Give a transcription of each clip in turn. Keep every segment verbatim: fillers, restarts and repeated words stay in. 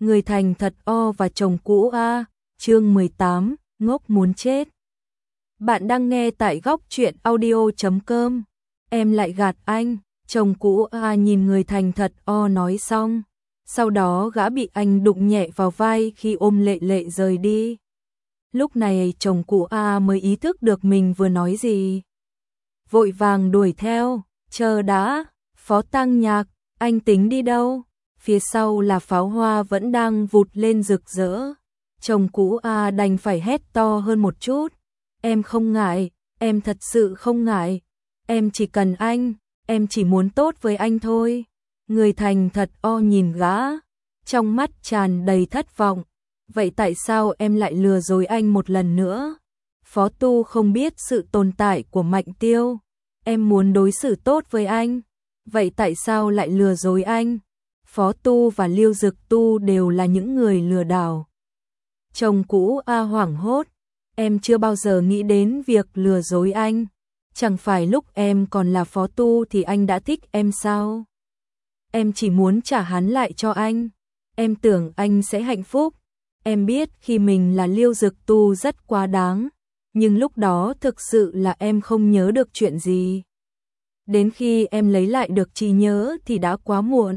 Người thành thật O và chồng cũ A, chương mười tám, ngốc muốn chết. Bạn đang nghe tại góc truyện audio chấm com. Em lại gạt anh, chồng cũ A nhìn người thành thật O nói xong. Sau đó gã bị anh đụng nhẹ vào vai khi ôm Lệ Lệ rời đi. Lúc này chồng cũ A mới ý thức được mình vừa nói gì. Vội vàng đuổi theo, chờ đã, Phó Tăng Nhạc, anh tính đi đâu? Phía sau là pháo hoa vẫn đang vụt lên rực rỡ. Chồng cũ A đành phải hét to hơn một chút. Em không ngại, em thật sự không ngại. Em chỉ cần anh, em chỉ muốn tốt với anh thôi. Người thành thật O nhìn gã, trong mắt tràn đầy thất vọng. Vậy tại sao em lại lừa dối anh một lần nữa? Phó Tu không biết sự tồn tại của Mạnh Tiêu. Em muốn đối xử tốt với anh. Vậy tại sao lại lừa dối anh? Phó Tu và Liêu Dực Tu đều là những người lừa đảo. Chồng cũ A hoảng hốt. Em chưa bao giờ nghĩ đến việc lừa dối anh. Chẳng phải lúc em còn là Phó Tu thì anh đã thích em sao? Em chỉ muốn trả hắn lại cho anh. Em tưởng anh sẽ hạnh phúc. Em biết khi mình là Liêu Dực Tu rất quá đáng. Nhưng lúc đó thực sự là em không nhớ được chuyện gì. Đến khi em lấy lại được trí nhớ thì đã quá muộn.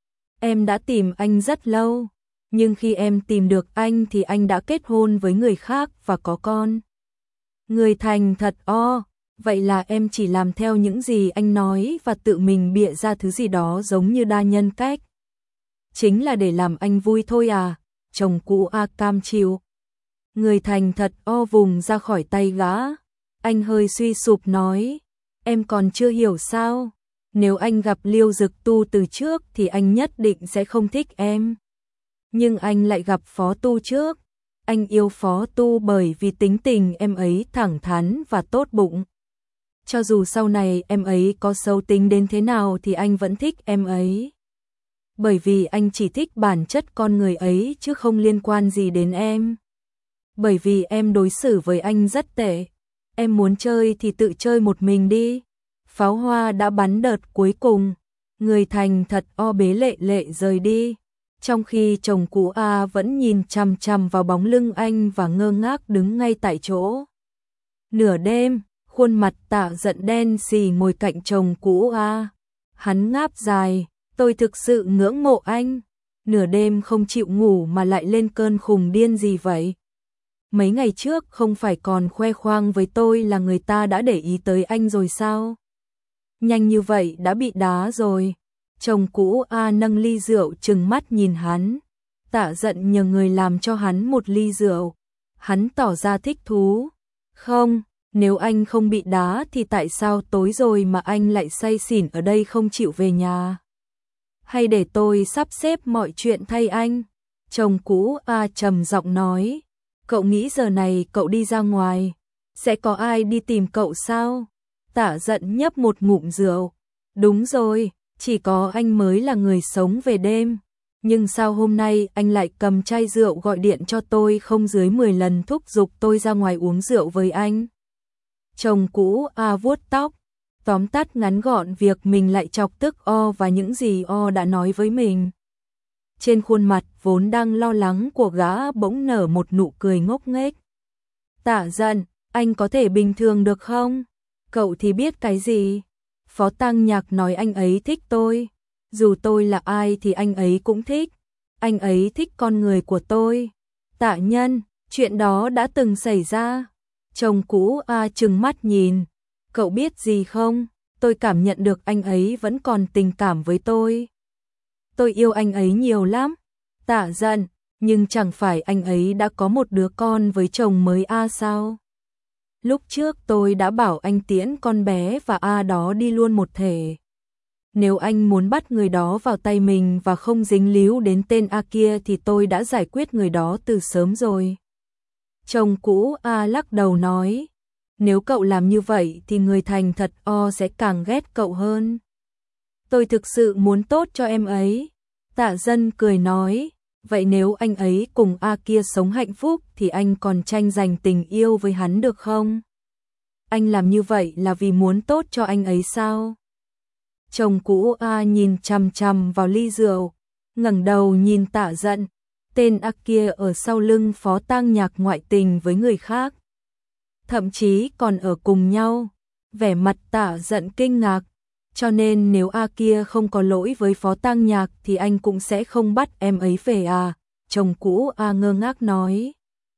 Em đã tìm anh rất lâu. Nhưng khi em tìm được anh thì anh đã kết hôn với người khác và có con. Người thành thật O, vậy là em chỉ làm theo những gì anh nói và tự mình bịa ra thứ gì đó giống như đa nhân cách. Chính là để làm anh vui thôi à? Chồng cũ A cam chịu. Người thành thật O vùng ra khỏi tay gã. Anh hơi suy sụp nói, em còn chưa hiểu sao? Nếu anh gặp Liêu Dực Tu từ trước thì anh nhất định sẽ không thích em. Nhưng anh lại gặp Phó Tu trước. Anh yêu Phó Tu bởi vì tính tình em ấy thẳng thắn và tốt bụng. Cho dù sau này em ấy có xấu tính đến thế nào thì anh vẫn thích em ấy. Bởi vì anh chỉ thích bản chất con người ấy chứ không liên quan gì đến em. Bởi vì em đối xử với anh rất tệ. Em muốn chơi thì tự chơi một mình đi. Pháo hoa đã bắn đợt cuối cùng. Người thành thật O bế Lệ Lệ rời đi. Trong khi chồng cũ A vẫn nhìn chằm chằm vào bóng lưng anh và ngơ ngác đứng ngay tại chỗ. Nửa đêm, khuôn mặt Tạ Giận đen xì ngồi cạnh chồng cũ A. Hắn ngáp dài, tôi thực sự ngưỡng mộ anh. Nửa đêm không chịu ngủ mà lại lên cơn khùng điên gì vậy? Mấy ngày trước không phải còn khoe khoang với tôi là người ta đã để ý tới anh rồi sao? Nhanh như vậy đã bị đá rồi. Chồng cũ A nâng ly rượu trừng mắt nhìn hắn. Tạ Giận nhờ người làm cho hắn một ly rượu. Hắn tỏ ra thích thú. Không, nếu anh không bị đá thì tại sao tối rồi mà anh lại say xỉn ở đây không chịu về nhà? Hay để tôi sắp xếp mọi chuyện thay anh? Chồng cũ A trầm giọng nói. Cậu nghĩ giờ này cậu đi ra ngoài, sẽ có ai đi tìm cậu sao? Tạ Giận nhấp một ngụm rượu. Đúng rồi, chỉ có anh mới là người sống về đêm. Nhưng sao hôm nay anh lại cầm chai rượu gọi điện cho tôi không dưới mười lần thúc giục tôi ra ngoài uống rượu với anh? Chồng cũ A vuốt tóc, tóm tắt ngắn gọn việc mình lại chọc tức O và những gì O đã nói với mình. Trên khuôn mặt vốn đang lo lắng của gã bỗng nở một nụ cười ngốc nghếch. Tạ Giận, anh có thể bình thường được không? Cậu thì biết cái gì? Phó Tăng Nhạc nói anh ấy thích tôi. Dù tôi là ai thì anh ấy cũng thích. Anh ấy thích con người của tôi. Tạ Nhân, chuyện đó đã từng xảy ra. Chồng cũ A trừng mắt nhìn. Cậu biết gì không? Tôi cảm nhận được anh ấy vẫn còn tình cảm với tôi. Tôi yêu anh ấy nhiều lắm. Tạ Giận, nhưng chẳng phải anh ấy đã có một đứa con với chồng mới A sao? Lúc trước tôi đã bảo anh tiễn con bé và A đó đi luôn một thể. Nếu anh muốn bắt người đó vào tay mình và không dính líu đến tên A kia thì tôi đã giải quyết người đó từ sớm rồi. Chồng cũ A lắc đầu nói. Nếu cậu làm như vậy thì người thành thật O sẽ càng ghét cậu hơn. Tôi thực sự muốn tốt cho em ấy. Tạ Dân cười nói. Vậy nếu anh ấy cùng A kia sống hạnh phúc thì anh còn tranh giành tình yêu với hắn được không? Anh làm như vậy là vì muốn tốt cho anh ấy sao? Chồng cũ A nhìn chằm chằm vào ly rượu, ngẩng đầu nhìn Tạ Giận. tên A kia ở sau lưng Phó Tang Nhạc ngoại tình với người khác. Thậm chí còn ở cùng nhau. Vẻ mặt Tạ Dận kinh ngạc, cho nên nếu A kia không có lỗi với Phó Tang Nhạc thì anh cũng sẽ không bắt em ấy về à, chồng cũ A ngơ ngác nói.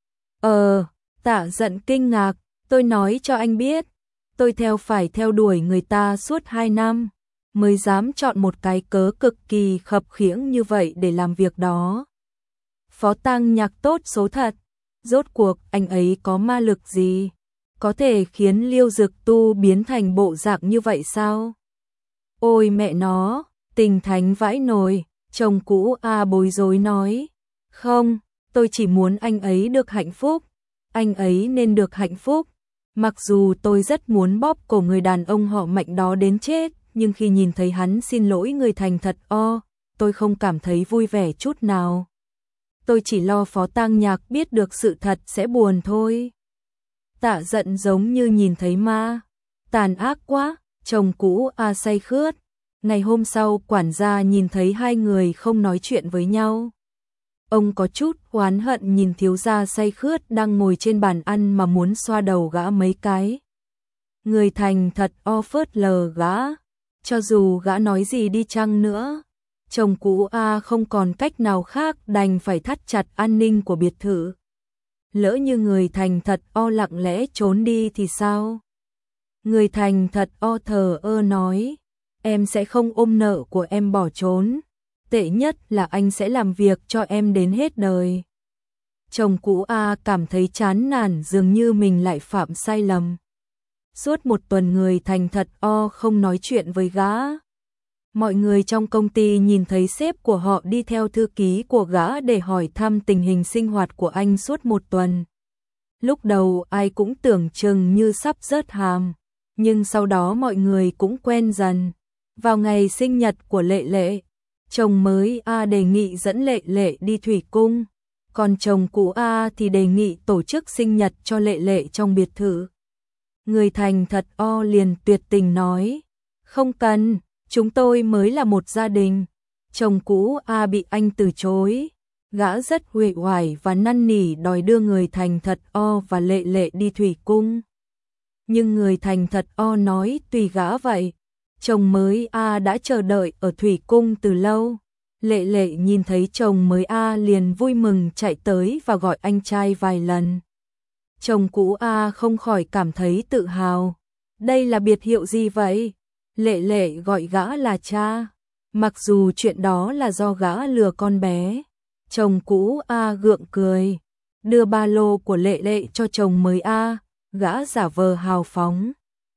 Ờ, Tạ Dận kinh ngạc, tôi nói cho anh biết, tôi theo phải theo đuổi người ta suốt hai năm, mới dám chọn một cái cớ cực kỳ khập khiễng như vậy để làm việc đó. Phó Tang Nhạc tốt số thật, rốt cuộc anh ấy có ma lực gì? Có thể khiến Liêu Dực Tu biến thành bộ dạng như vậy sao? Ôi mẹ nó, Tình Thánh vãi nồi, chồng cũ A bối rối nói. Không, tôi chỉ muốn anh ấy được hạnh phúc, anh ấy nên được hạnh phúc. Mặc dù tôi rất muốn bóp cổ người đàn ông họ Mạnh đó đến chết, nhưng khi nhìn thấy hắn xin lỗi người thành thật o, tôi không cảm thấy vui vẻ chút nào. Tôi chỉ lo Phó Tang Nhạc biết được sự thật sẽ buồn thôi. Tạ Dận giống như nhìn thấy ma, tàn ác quá, chồng cũ A say khướt. Ngày hôm sau quản gia nhìn thấy hai người không nói chuyện với nhau. Ông có chút oán hận nhìn thiếu gia say khướt đang ngồi trên bàn ăn mà muốn xoa đầu gã mấy cái. Người thành thật o phớt lờ gã, cho dù gã nói gì đi chăng nữa. Chồng cũ A không còn cách nào khác đành phải thắt chặt an ninh của biệt thự. Lỡ như người thành thật o lặng lẽ trốn đi thì sao? Người thành thật o thờ ơ nói, em sẽ không ôm nợ của em bỏ trốn. Tệ nhất là anh sẽ làm việc cho em đến hết đời. Chồng cũ A cảm thấy chán nản dường như mình lại phạm sai lầm. Suốt một tuần người thành thật o không nói chuyện với gã. Mọi người trong công ty nhìn thấy sếp của họ đi theo thư ký của gã để hỏi thăm tình hình sinh hoạt của anh suốt một tuần. Lúc đầu ai cũng tưởng chừng như sắp rớt hàm, nhưng sau đó mọi người cũng quen dần. Vào ngày sinh nhật của Lệ Lệ, chồng mới A đề nghị dẫn Lệ Lệ đi thủy cung, còn chồng cũ A thì đề nghị tổ chức sinh nhật cho Lệ Lệ trong biệt thự. Người thành thật o liền tuyệt tình nói, không cần, chúng tôi mới là một gia đình. Chồng cũ A bị anh từ chối, gã rất uể oải và năn nỉ đòi đưa người thành thật o và Lệ Lệ đi thủy cung. Nhưng người thành thật o nói tùy gã vậy. Chồng mới A đã chờ đợi ở thủy cung từ lâu. Lệ Lệ nhìn thấy chồng mới A liền vui mừng chạy tới và gọi anh trai vài lần. Chồng cũ A không khỏi cảm thấy tự hào. Đây là biệt hiệu gì vậy? Lệ Lệ gọi gã là cha. Mặc dù chuyện đó là do gã lừa con bé. Chồng cũ A gượng cười, đưa ba lô của Lệ Lệ cho chồng mới A, gã giả vờ hào phóng.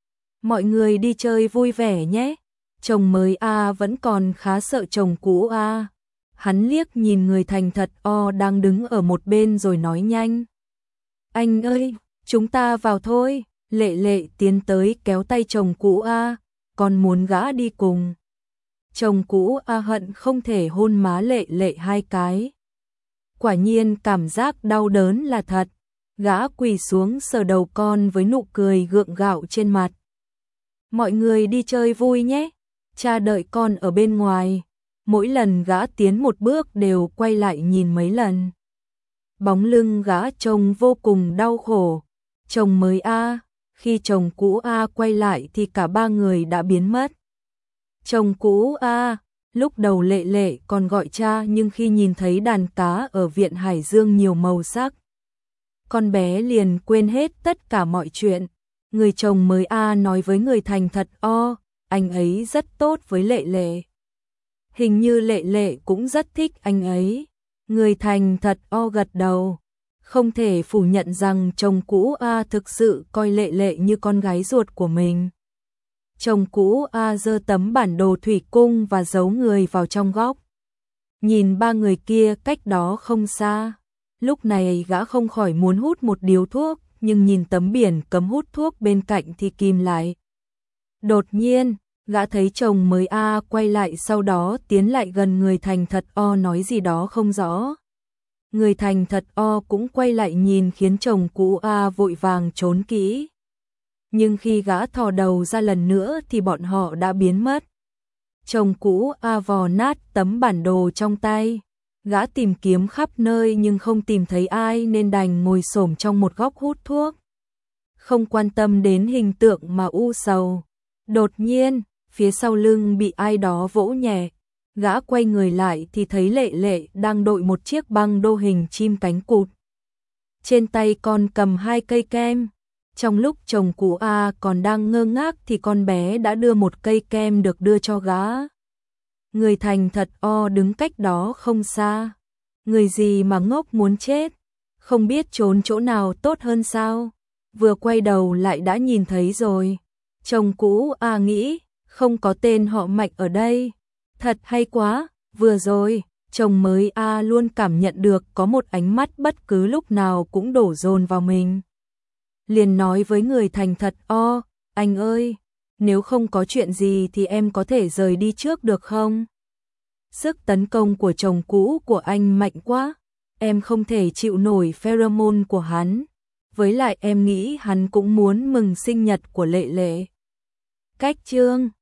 Mọi người đi chơi vui vẻ nhé. Chồng mới A vẫn còn khá sợ chồng cũ A. Hắn liếc nhìn người thành thật o đang đứng ở một bên rồi nói nhanh. Anh ơi, chúng ta vào thôi. Lệ Lệ tiến tới kéo tay chồng cũ A, còn muốn gã đi cùng. Chồng cũ A hận không thể hôn má Lệ Lệ hai cái. Quả nhiên cảm giác đau đớn là thật. Gã quỳ xuống sờ đầu con với nụ cười gượng gạo trên mặt. Mọi người đi chơi vui nhé. Cha đợi con ở bên ngoài. Mỗi lần gã tiến một bước đều quay lại nhìn mấy lần. Bóng lưng gã trông vô cùng đau khổ. Chồng mới A, khi chồng cũ A quay lại thì cả ba người đã biến mất. Chồng cũ A, lúc đầu Lệ Lệ còn gọi cha nhưng khi nhìn thấy đàn cá ở viện Hải Dương nhiều màu sắc, con bé liền quên hết tất cả mọi chuyện. Người chồng mới A nói với người thành thật o, anh ấy rất tốt với Lệ Lệ. Hình như Lệ Lệ cũng rất thích anh ấy. Người thành thật o gật đầu. Không thể phủ nhận rằng chồng cũ A thực sự coi Lệ Lệ như con gái ruột của mình. Chồng cũ A giơ tấm bản đồ thủy cung và giấu người vào trong góc. Nhìn ba người kia cách đó không xa. Lúc này gã không khỏi muốn hút một điếu thuốc, nhưng nhìn tấm biển cấm hút thuốc bên cạnh thì kìm lại. Đột nhiên, gã thấy chồng mới A quay lại, sau đó tiến lại gần người thành thật o nói gì đó không rõ. Người thành thật o cũng quay lại nhìn khiến chồng cũ A vội vàng trốn kỹ. Nhưng khi gã thò đầu ra lần nữa thì bọn họ đã biến mất. Chồng cũ A vò nát tấm bản đồ trong tay. Gã tìm kiếm khắp nơi nhưng không tìm thấy ai nên đành ngồi xổm trong một góc hút thuốc. Không quan tâm đến hình tượng mà u sầu. Đột nhiên, phía sau lưng bị ai đó vỗ nhẹ. Gã quay người lại thì thấy Lệ Lệ đang đội một chiếc băng đô hình chim cánh cụt. Trên tay con cầm hai cây kem. Trong lúc chồng cũ A còn đang ngơ ngác thì con bé đã đưa một cây kem được đưa cho gã. Người thành thật O đứng cách đó không xa. Người gì mà ngốc muốn chết, không biết trốn chỗ nào tốt hơn sao? Vừa quay đầu lại đã nhìn thấy rồi. Chồng cũ A nghĩ, không có tên họ Mạnh ở đây. Thật hay quá, vừa rồi, chồng mới A luôn cảm nhận được có một ánh mắt bất cứ lúc nào cũng đổ dồn vào mình. Liền nói với người thành thật O, anh ơi, nếu không có chuyện gì thì em có thể rời đi trước được không? Sức tấn công của chồng cũ của anh mạnh quá, em không thể chịu nổi pheromone của hắn. Với lại em nghĩ hắn cũng muốn mừng sinh nhật của Lệ Lệ. Cách chương